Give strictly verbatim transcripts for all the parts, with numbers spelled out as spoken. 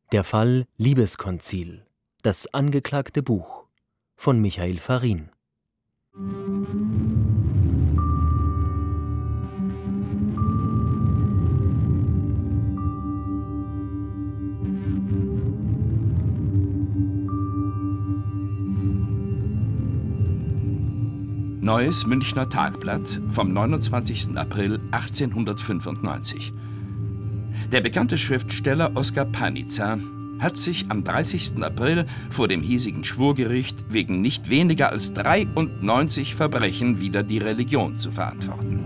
Der Fall Liebeskonzil. Das angeklagte Buch von Michael Farin. Neues Münchner Tagblatt vom neunundzwanzigsten April achtzehnhundertfünfundneunzig. Der bekannte Schriftsteller Oskar Panizza hat sich am dreißigsten April vor dem hiesigen Schwurgericht wegen nicht weniger als dreiundneunzig Verbrechen wider die Religion zu verantworten.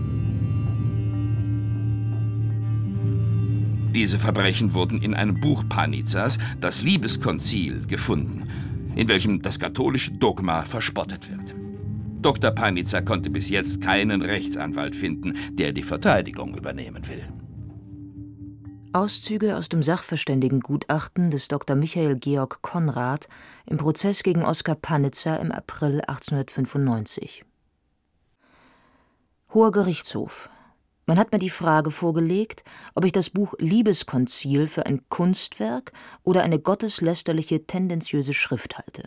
Diese Verbrechen wurden in einem Buch Panizzas, das Liebeskonzil, gefunden, in welchem das katholische Dogma verspottet wird. Doktor Panizza konnte bis jetzt keinen Rechtsanwalt finden, der die Verteidigung übernehmen will. Auszüge aus dem Sachverständigengutachten des Doktor Michael Georg Konrad im Prozess gegen Oskar Panizza im April achtzehnhundertfünfundneunzig. Hoher Gerichtshof. Man hat mir die Frage vorgelegt, ob ich das Buch Liebeskonzil für ein Kunstwerk oder eine gotteslästerliche, tendenziöse Schrift halte.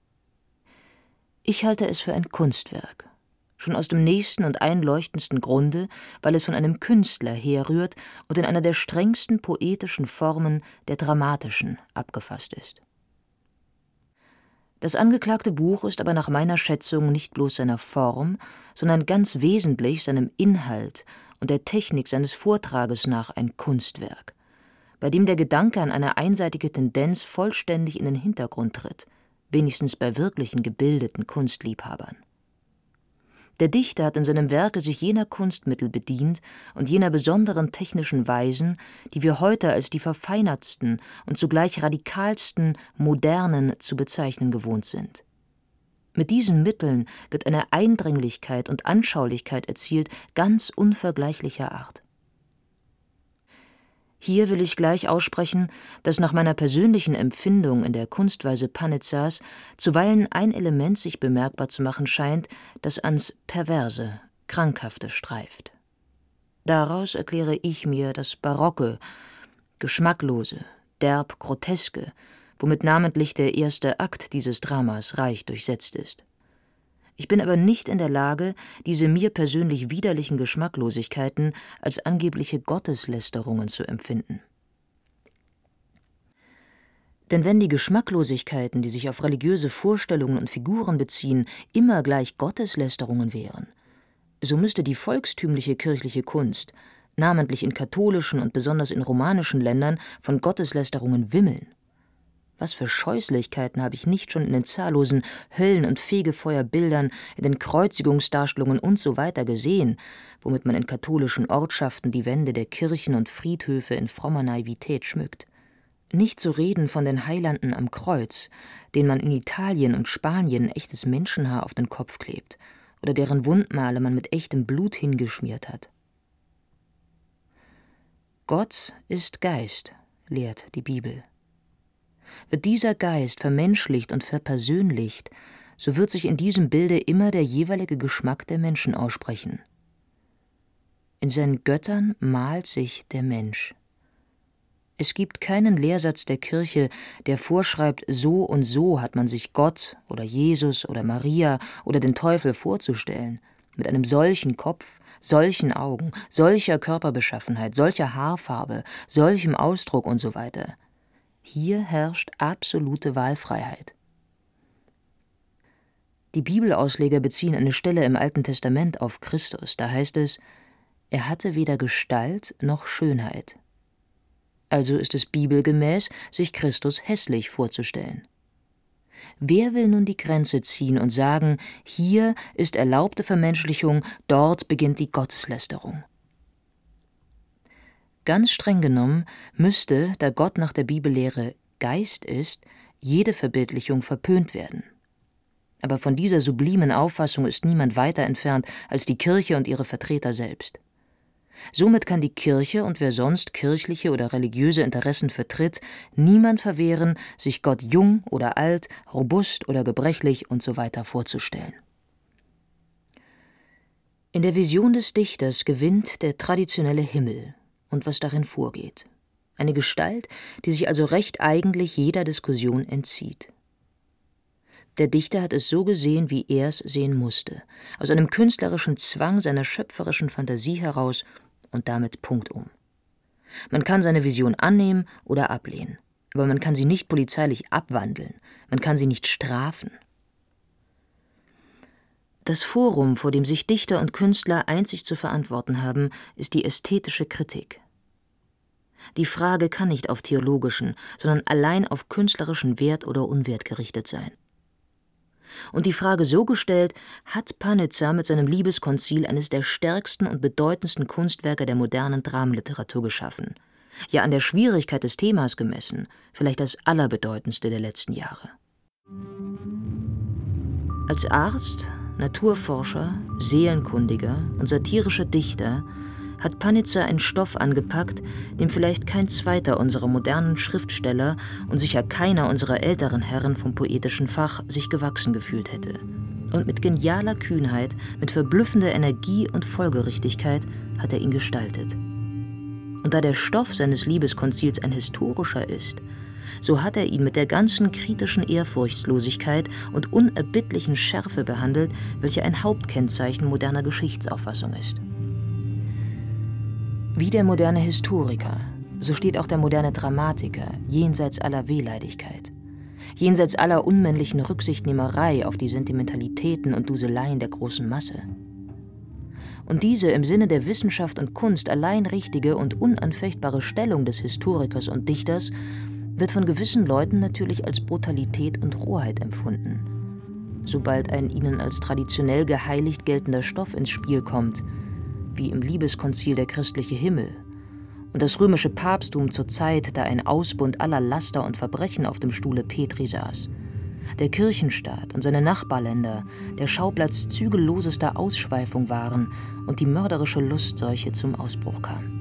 Ich halte es für ein Kunstwerk. Schon aus dem nächsten und einleuchtendsten Grunde, weil es von einem Künstler herrührt und in einer der strengsten poetischen Formen, der dramatischen, abgefasst ist. Das angeklagte Buch ist aber nach meiner Schätzung nicht bloß seiner Form, sondern ganz wesentlich seinem Inhalt und der Technik seines Vortrages nach ein Kunstwerk, bei dem der Gedanke an eine einseitige Tendenz vollständig in den Hintergrund tritt, wenigstens bei wirklichen gebildeten Kunstliebhabern. Der Dichter hat in seinem Werke sich jener Kunstmittel bedient und jener besonderen technischen Weisen, die wir heute als die verfeinertsten und zugleich radikalsten modernen zu bezeichnen gewohnt sind. Mit diesen Mitteln wird eine Eindringlichkeit und Anschaulichkeit erzielt, ganz unvergleichlicher Art. Hier will ich gleich aussprechen, dass nach meiner persönlichen Empfindung in der Kunstweise Panizzas zuweilen ein Element sich bemerkbar zu machen scheint, das ans Perverse, Krankhafte streift. Daraus erkläre ich mir das Barocke, Geschmacklose, derb Groteske, womit namentlich der erste Akt dieses Dramas reich durchsetzt ist. Ich bin aber nicht in der Lage, diese mir persönlich widerlichen Geschmacklosigkeiten als angebliche Gotteslästerungen zu empfinden. Denn wenn die Geschmacklosigkeiten, die sich auf religiöse Vorstellungen und Figuren beziehen, immer gleich Gotteslästerungen wären, so müsste die volkstümliche kirchliche Kunst, namentlich in katholischen und besonders in romanischen Ländern, von Gotteslästerungen wimmeln. Was für Scheußlichkeiten habe ich nicht schon in den zahllosen Höllen- und Fegefeuerbildern, in den Kreuzigungsdarstellungen usw. gesehen, womit man in katholischen Ortschaften die Wände der Kirchen und Friedhöfe in frommer Naivität schmückt. Nicht zu reden von den Heilanden am Kreuz, denen man in Italien und Spanien echtes Menschenhaar auf den Kopf klebt oder deren Wundmale man mit echtem Blut hingeschmiert hat. Gott ist Geist, lehrt die Bibel. Wird dieser Geist vermenschlicht und verpersönlicht, so wird sich in diesem Bilde immer der jeweilige Geschmack der Menschen aussprechen. In seinen Göttern malt sich der Mensch. Es gibt keinen Lehrsatz der Kirche, der vorschreibt, so und so hat man sich Gott oder Jesus oder Maria oder den Teufel vorzustellen, mit einem solchen Kopf, solchen Augen, solcher Körperbeschaffenheit, solcher Haarfarbe, solchem Ausdruck und so weiter. Hier herrscht absolute Wahlfreiheit. Die Bibelausleger beziehen eine Stelle im Alten Testament auf Christus. Da heißt es, er hatte weder Gestalt noch Schönheit. Also ist es bibelgemäß, sich Christus hässlich vorzustellen. Wer will nun die Grenze ziehen und sagen, hier ist erlaubte Vermenschlichung, dort beginnt die Gotteslästerung? Ganz streng genommen müsste, da Gott nach der Bibellehre Geist ist, jede Verbildlichung verpönt werden. Aber von dieser sublimen Auffassung ist niemand weiter entfernt als die Kirche und ihre Vertreter selbst. Somit kann die Kirche und wer sonst kirchliche oder religiöse Interessen vertritt, niemand verwehren, sich Gott jung oder alt, robust oder gebrechlich usw. vorzustellen. In der Vision des Dichters gewinnt der traditionelle Himmel und was darin vorgeht. eine Gestalt, die sich also recht eigentlich jeder Diskussion entzieht. Der Dichter hat es so gesehen, wie er es sehen musste, aus einem künstlerischen Zwang seiner schöpferischen Fantasie heraus und damit punktum. Man kann seine Vision annehmen oder ablehnen, aber man kann sie nicht polizeilich abwandeln, man kann sie nicht strafen. Das Forum, vor dem sich Dichter und Künstler einzig zu verantworten haben, ist die ästhetische Kritik. Die Frage kann nicht auf theologischen, sondern allein auf künstlerischen Wert oder Unwert gerichtet sein. Und die Frage so gestellt, hat Panizza mit seinem Liebeskonzil eines der stärksten und bedeutendsten Kunstwerke der modernen Dramenliteratur geschaffen. Ja, an der Schwierigkeit des Themas gemessen, vielleicht das allerbedeutendste der letzten Jahre. Als Arzt, Naturforscher, Seelenkundiger und satirischer Dichter hat Panizza einen Stoff angepackt, dem vielleicht kein zweiter unserer modernen Schriftsteller und sicher keiner unserer älteren Herren vom poetischen Fach sich gewachsen gefühlt hätte. Und mit genialer Kühnheit, mit verblüffender Energie und Folgerichtigkeit hat er ihn gestaltet. Und da der Stoff seines Liebeskonzils ein historischer ist, so hat er ihn mit der ganzen kritischen Ehrfurchtslosigkeit und unerbittlichen Schärfe behandelt, welche ein Hauptkennzeichen moderner Geschichtsauffassung ist. Wie der moderne Historiker, so steht auch der moderne Dramatiker jenseits aller Wehleidigkeit, jenseits aller unmännlichen Rücksichtnehmerei auf die Sentimentalitäten und Duseleien der großen Masse. Und diese im Sinne der Wissenschaft und Kunst allein richtige und unanfechtbare Stellung des Historikers und Dichters wird von gewissen Leuten natürlich als Brutalität und Rohheit empfunden. Sobald ein ihnen als traditionell geheiligt geltender Stoff ins Spiel kommt, wie im Liebeskonzil der christliche Himmel und das römische Papsttum zur Zeit, da ein Ausbund aller Laster und Verbrechen auf dem Stuhle Petri saß, der Kirchenstaat und seine Nachbarländer der Schauplatz zügellosester Ausschweifung waren und die mörderische Lustseuche zum Ausbruch kam.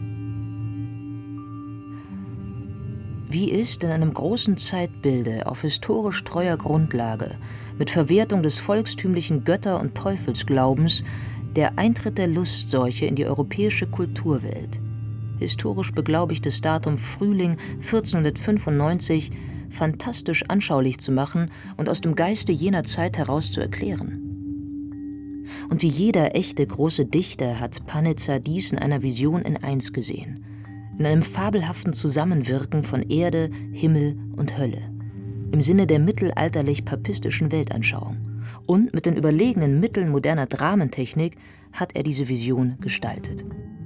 Wie ist in einem großen Zeitbilde auf historisch treuer Grundlage mit Verwertung des volkstümlichen Götter- und Teufelsglaubens der Eintritt der Lustseuche in die europäische Kulturwelt, historisch beglaubigtes Datum Frühling vierzehnhundertfünfundneunzig, fantastisch anschaulich zu machen und aus dem Geiste jener Zeit heraus zu erklären. Und wie jeder echte große Dichter hat Panizza dies in einer Vision in eins gesehen, in einem fabelhaften Zusammenwirken von Erde, Himmel und Hölle, im Sinne der mittelalterlich-papistischen Weltanschauung. Und mit den überlegenen Mitteln moderner Dramentechnik hat er diese Vision gestaltet.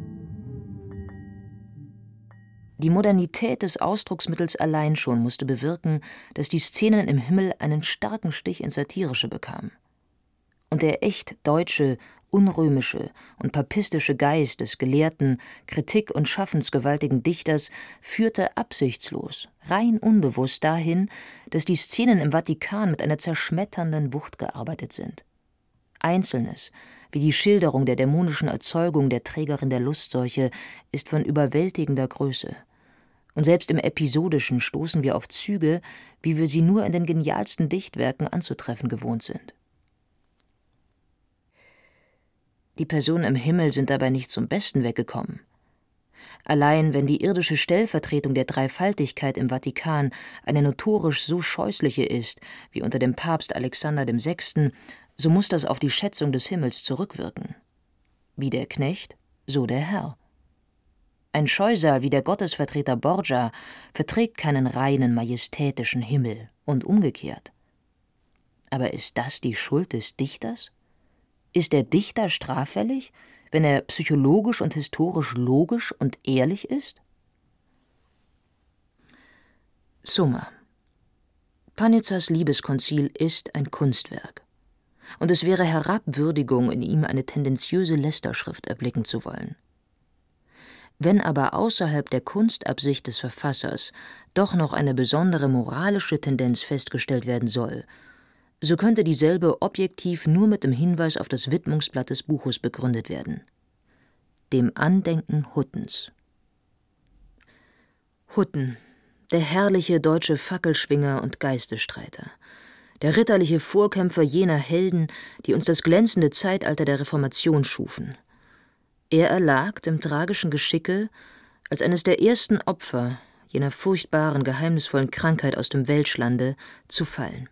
Die Modernität des Ausdrucksmittels allein schon musste bewirken, dass die Szenen im Himmel einen starken Stich ins Satirische bekamen. Und der echt deutsche, unrömische und papistische Geist des gelehrten, kritik- und schaffensgewaltigen Dichters führte absichtslos, rein unbewusst dahin, dass die Szenen im Vatikan mit einer zerschmetternden Wucht gearbeitet sind. Einzelnes, wie die Schilderung der dämonischen Erzeugung der Trägerin der Lustseuche, ist von überwältigender Größe. Und selbst im Episodischen stoßen wir auf Züge, wie wir sie nur in den genialsten Dichtwerken anzutreffen gewohnt sind. Die Personen im Himmel sind dabei nicht zum Besten weggekommen. Allein wenn die irdische Stellvertretung der Dreifaltigkeit im Vatikan eine notorisch so scheußliche ist, wie unter dem Papst Alexander dem Sechsten, so muss das auf die Schätzung des Himmels zurückwirken. Wie der Knecht, so der Herr. Ein Scheusal wie der Gottesvertreter Borgia verträgt keinen reinen, majestätischen Himmel und umgekehrt. Aber ist das die Schuld des Dichters? Ist der Dichter straffällig, wenn er psychologisch und historisch logisch und ehrlich ist? Summa. Panizzas Liebeskonzil ist ein Kunstwerk. Und es wäre Herabwürdigung, in ihm eine tendenziöse Lästerschrift erblicken zu wollen. Wenn aber außerhalb der Kunstabsicht des Verfassers doch noch eine besondere moralische Tendenz festgestellt werden soll, so könnte dieselbe objektiv nur mit dem Hinweis auf das Widmungsblatt des Buches begründet werden. Dem Andenken Huttens. Hutten, der herrliche deutsche Fackelschwinger und Geistesstreiter, der ritterliche Vorkämpfer jener Helden, die uns das glänzende Zeitalter der Reformation schufen. Er erlag dem tragischen Geschicke, als eines der ersten Opfer jener furchtbaren, geheimnisvollen Krankheit aus dem Welschlande, zu fallen.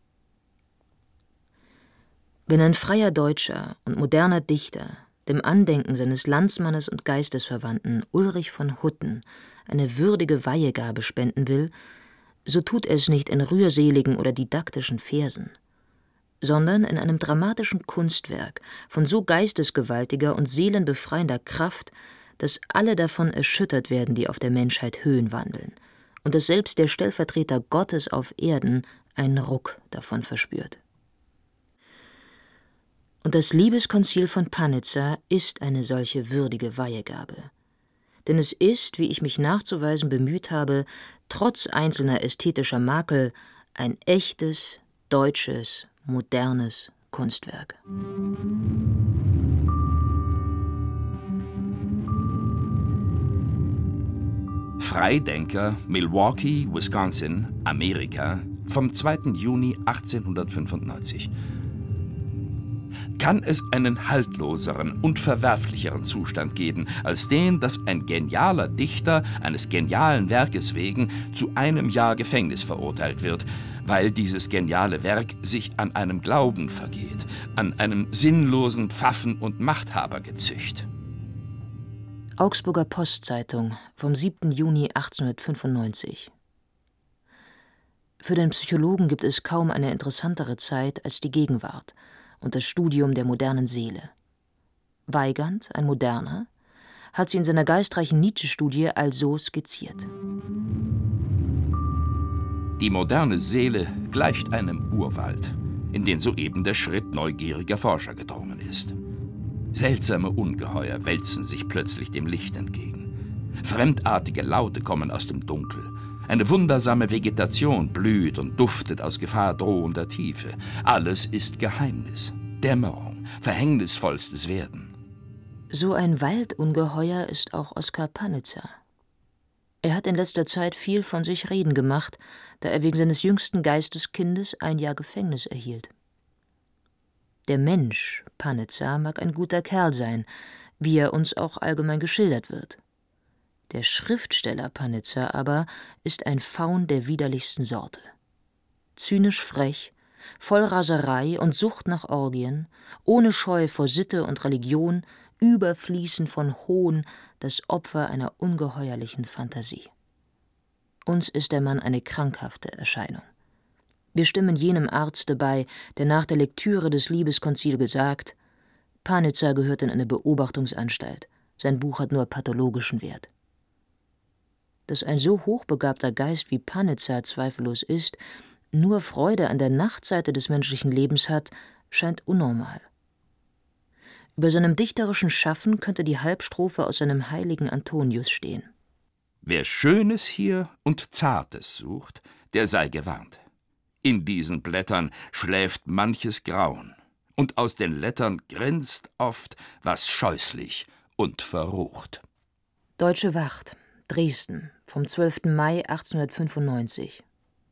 Wenn ein freier Deutscher und moderner Dichter dem Andenken seines Landsmannes und Geistesverwandten Ulrich von Hutten eine würdige Weihegabe spenden will, so tut er es nicht in rührseligen oder didaktischen Versen, sondern in einem dramatischen Kunstwerk von so geistesgewaltiger und seelenbefreiender Kraft, dass alle davon erschüttert werden, die auf der Menschheit Höhen wandeln, und dass selbst der Stellvertreter Gottes auf Erden einen Ruck davon verspürt. Und das Liebeskonzil von Panizza ist eine solche würdige Weihegabe. Denn es ist, wie ich mich nachzuweisen bemüht habe, trotz einzelner ästhetischer Makel, ein echtes, deutsches, modernes Kunstwerk. Freidenker, Milwaukee, Wisconsin, Amerika, vom zweiten Juni achtzehnhundertfünfundneunzig. Kann es einen haltloseren und verwerflicheren Zustand geben, als den, dass ein genialer Dichter eines genialen Werkes wegen zu einem Jahr Gefängnis verurteilt wird, weil dieses geniale Werk sich an einem Glauben vergeht, an einem sinnlosen Pfaffen- und Machthabergezücht? Augsburger Postzeitung vom siebten Juni achtzehnhundertfünfundneunzig. Für den Psychologen gibt es kaum eine interessantere Zeit als die Gegenwart und das Studium der modernen Seele. Weigand, ein Moderner, hat sie in seiner geistreichen Nietzsche-Studie also skizziert. Die moderne Seele gleicht einem Urwald, in den soeben der Schritt neugieriger Forscher gedrungen ist. Seltsame Ungeheuer wälzen sich plötzlich dem Licht entgegen. Fremdartige Laute kommen aus dem Dunkel. Eine wundersame Vegetation blüht und duftet aus Gefahr drohender Tiefe. Alles ist Geheimnis, Dämmerung, verhängnisvollstes Werden. So ein Waldungeheuer ist auch Oskar Panizza. Er hat in letzter Zeit viel von sich reden gemacht, da er wegen seines jüngsten Geisteskindes ein Jahr Gefängnis erhielt. Der Mensch Panizza mag ein guter Kerl sein, wie er uns auch allgemein geschildert wird. Der Schriftsteller Panizza aber ist ein Faun der widerlichsten Sorte. Zynisch frech, voll Raserei und Sucht nach Orgien, ohne Scheu vor Sitte und Religion, überfließend von Hohn, das Opfer einer ungeheuerlichen Fantasie. Uns ist der Mann eine krankhafte Erscheinung. Wir stimmen jenem Arzte bei, der nach der Lektüre des Liebeskonzil gesagt: Panizza gehört in eine Beobachtungsanstalt, sein Buch hat nur pathologischen Wert. Dass ein so hochbegabter Geist wie Panizza zweifellos ist, nur Freude an der Nachtseite des menschlichen Lebens hat, scheint unnormal. Über seinem dichterischen Schaffen könnte die Halbstrophe aus seinem heiligen Antonius stehen. Wer Schönes hier und Zartes sucht, der sei gewarnt. In diesen Blättern schläft manches Grauen, und aus den Lettern grinst oft was scheußlich und verrucht. Deutsche Wacht, Dresden, vom zwölften Mai achtzehnhundertfünfundneunzig.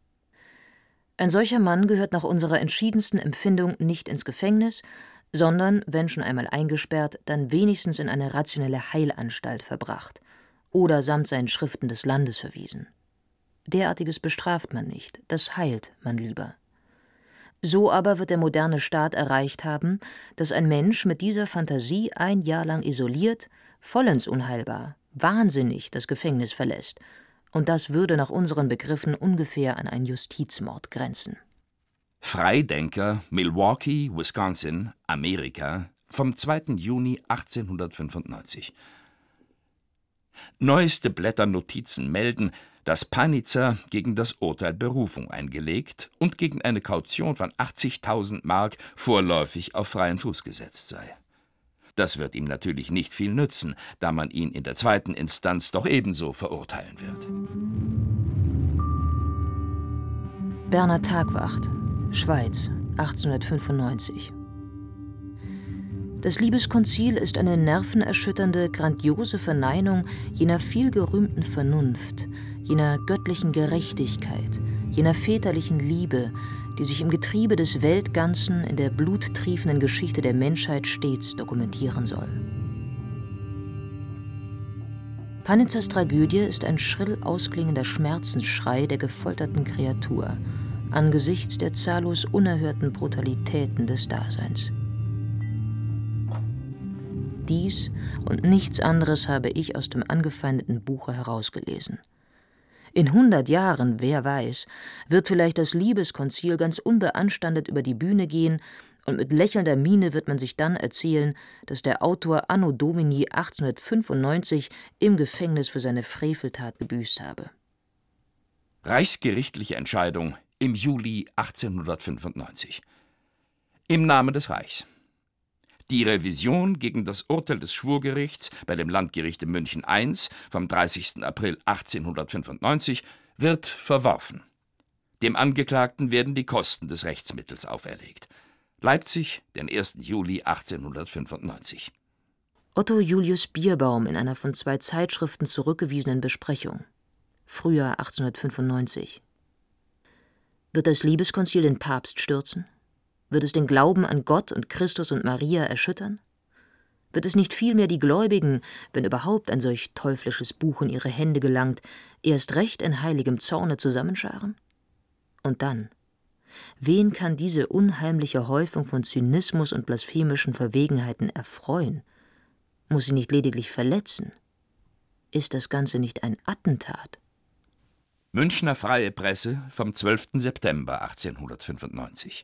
Ein solcher Mann gehört nach unserer entschiedensten Empfindung nicht ins Gefängnis, sondern, wenn schon einmal eingesperrt, dann wenigstens in eine rationelle Heilanstalt verbracht oder samt seinen Schriften des Landes verwiesen. Derartiges bestraft man nicht, das heilt man lieber. So aber wird der moderne Staat erreicht haben, dass ein Mensch mit dieser Fantasie ein Jahr lang isoliert, vollends unheilbar, wahnsinnig das Gefängnis verlässt, und das würde nach unseren Begriffen ungefähr an einen Justizmord grenzen. Freidenker, Milwaukee, Wisconsin, Amerika, vom zweiten Juni achtzehnhundertfünfundneunzig. Neueste Blätternotizen melden, dass Panizza gegen das Urteil Berufung eingelegt und gegen eine Kaution von achtzigtausend Mark vorläufig auf freien Fuß gesetzt sei. Das wird ihm natürlich nicht viel nützen, da man ihn in der zweiten Instanz doch ebenso verurteilen wird. Berner Tagwacht, Schweiz, achtzehnhundertfünfundneunzig. Das Liebeskonzil ist eine nervenerschütternde, grandiose Verneinung jener vielgerühmten Vernunft, jener göttlichen Gerechtigkeit, jener väterlichen Liebe, die sich im Getriebe des Weltganzen in der bluttriefenden Geschichte der Menschheit stets dokumentieren soll. Panitzers Tragödie ist ein schrill ausklingender Schmerzensschrei der gefolterten Kreatur angesichts der zahllos unerhörten Brutalitäten des Daseins. Dies und nichts anderes habe ich aus dem angefeindeten Buche herausgelesen. In hundert Jahren, wer weiß, wird vielleicht das Liebeskonzil ganz unbeanstandet über die Bühne gehen, und mit lächelnder Miene wird man sich dann erzählen, dass der Autor Anno Domini achtzehnhundertfünfundneunzig im Gefängnis für seine Freveltat gebüßt habe. Reichsgerichtliche Entscheidung im Juli achtzehnhundertfünfundneunzig. Im Namen des Reichs. Die Revision gegen das Urteil des Schwurgerichts bei dem Landgerichte München I vom dreißigsten April achtzehnhundertfünfundneunzig wird verworfen. Dem Angeklagten werden die Kosten des Rechtsmittels auferlegt. Leipzig, den ersten Juli achtzehnhundertfünfundneunzig. Otto Julius Bierbaum in einer von zwei Zeitschriften zurückgewiesenen Besprechung. Frühjahr achtzehnhundertfünfundneunzig. Wird das Liebeskonzil den Papst stürzen? Wird es den Glauben an Gott und Christus und Maria erschüttern? Wird es nicht vielmehr die Gläubigen, wenn überhaupt ein solch teuflisches Buch in ihre Hände gelangt, erst recht in heiligem Zorne zusammenscharen? Und dann, wen kann diese unheimliche Häufung von Zynismus und blasphemischen Verwegenheiten erfreuen? Muss sie nicht lediglich verletzen? Ist das Ganze nicht ein Attentat? Münchner Freie Presse vom zwölften September achtzehnhundertfünfundneunzig.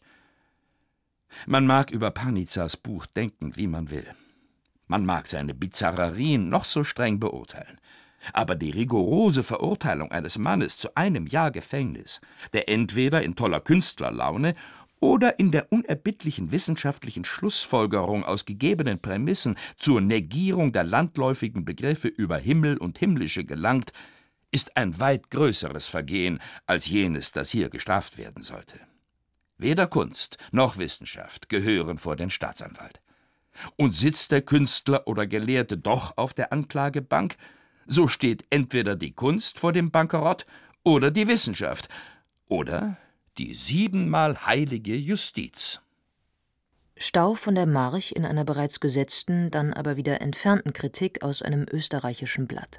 Man mag über Panitzers Buch denken, wie man will. Man mag seine Bizarrerien noch so streng beurteilen. Aber die rigorose Verurteilung eines Mannes zu einem Jahr Gefängnis, der entweder in toller Künstlerlaune oder in der unerbittlichen wissenschaftlichen Schlussfolgerung aus gegebenen Prämissen zur Negierung der landläufigen Begriffe über Himmel und Himmlische gelangt, ist ein weit größeres Vergehen als jenes, das hier gestraft werden sollte. Weder Kunst noch Wissenschaft gehören vor den Staatsanwalt. Und sitzt der Künstler oder Gelehrte doch auf der Anklagebank, so steht entweder die Kunst vor dem Bankerott oder die Wissenschaft oder die siebenmal heilige Justiz. Stau von der March in einer bereits gesetzten, dann aber wieder entfernten Kritik aus einem österreichischen Blatt.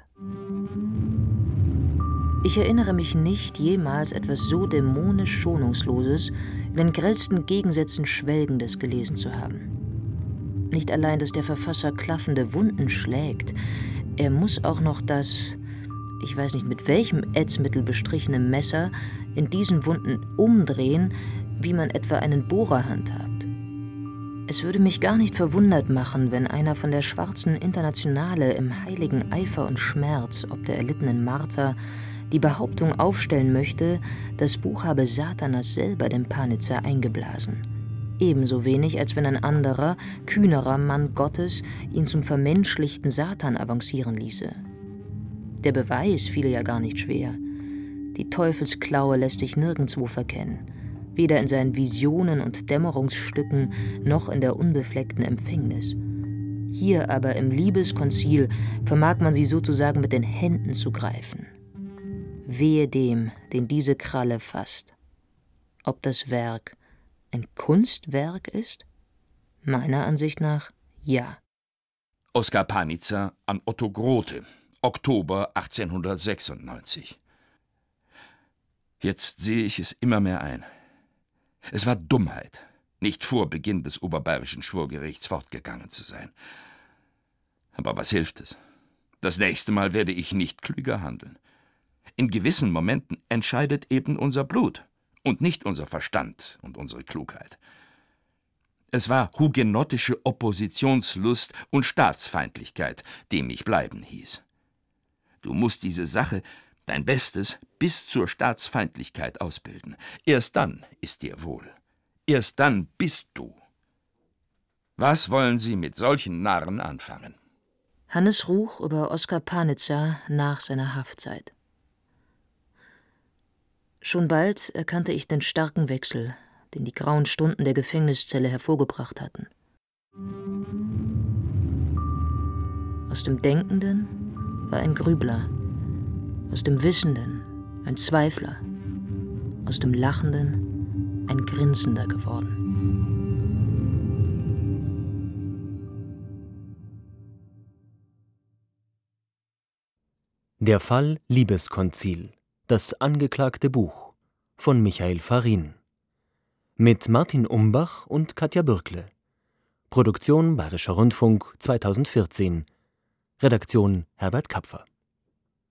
Ich erinnere mich nicht, jemals etwas so dämonisch Schonungsloses, in den grellsten Gegensätzen Schwelgendes gelesen zu haben. Nicht allein, dass der Verfasser klaffende Wunden schlägt, er muss auch noch das, ich weiß nicht mit welchem Ätzmittel bestrichene Messer in diesen Wunden umdrehen, wie man etwa einen Bohrer handhabt. Es würde mich gar nicht verwundert machen, wenn einer von der Schwarzen Internationale im heiligen Eifer und Schmerz ob der erlittenen Marter die Behauptung aufstellen möchte, das Buch habe Satanas selber dem Panitzer eingeblasen. Ebenso wenig, als wenn ein anderer, kühnerer Mann Gottes ihn zum vermenschlichten Satan avancieren ließe. Der Beweis fiele ja gar nicht schwer. Die Teufelsklaue lässt sich nirgendwo verkennen, weder in seinen Visionen und Dämmerungsstücken noch in der unbefleckten Empfängnis. Hier aber im Liebeskonzil vermag man sie sozusagen mit den Händen zu greifen. Wehe dem, den diese Kralle fasst. Ob das Werk ein Kunstwerk ist? Meiner Ansicht nach ja. Oskar Panitzer an Otto Grote, Oktober achtzehnhundertsechsundneunzig. Jetzt sehe ich es immer mehr ein. Es war Dummheit, nicht vor Beginn des oberbayerischen Schwurgerichts fortgegangen zu sein. Aber was hilft es? Das nächste Mal werde ich nicht klüger handeln. In gewissen Momenten entscheidet eben unser Blut und nicht unser Verstand und unsere Klugheit. Es war hugenottische Oppositionslust und Staatsfeindlichkeit, die mich bleiben hieß. Du musst diese Sache, dein Bestes, bis zur Staatsfeindlichkeit ausbilden. Erst dann ist dir wohl. Erst dann bist du. Was wollen Sie mit solchen Narren anfangen? Hannes Ruch über Oskar Panitzer nach seiner Haftzeit. Schon bald erkannte ich den starken Wechsel, den die grauen Stunden der Gefängniszelle hervorgebracht hatten. Aus dem Denkenden war ein Grübler, aus dem Wissenden ein Zweifler, aus dem Lachenden ein Grinsender geworden. Der Fall Liebeskonzil. Das angeklagte Buch von Michael Farin. Mit Martin Umbach und Katja Bürkle. Produktion Bayerischer Rundfunk zweitausendvierzehn. Redaktion Herbert Kapfer.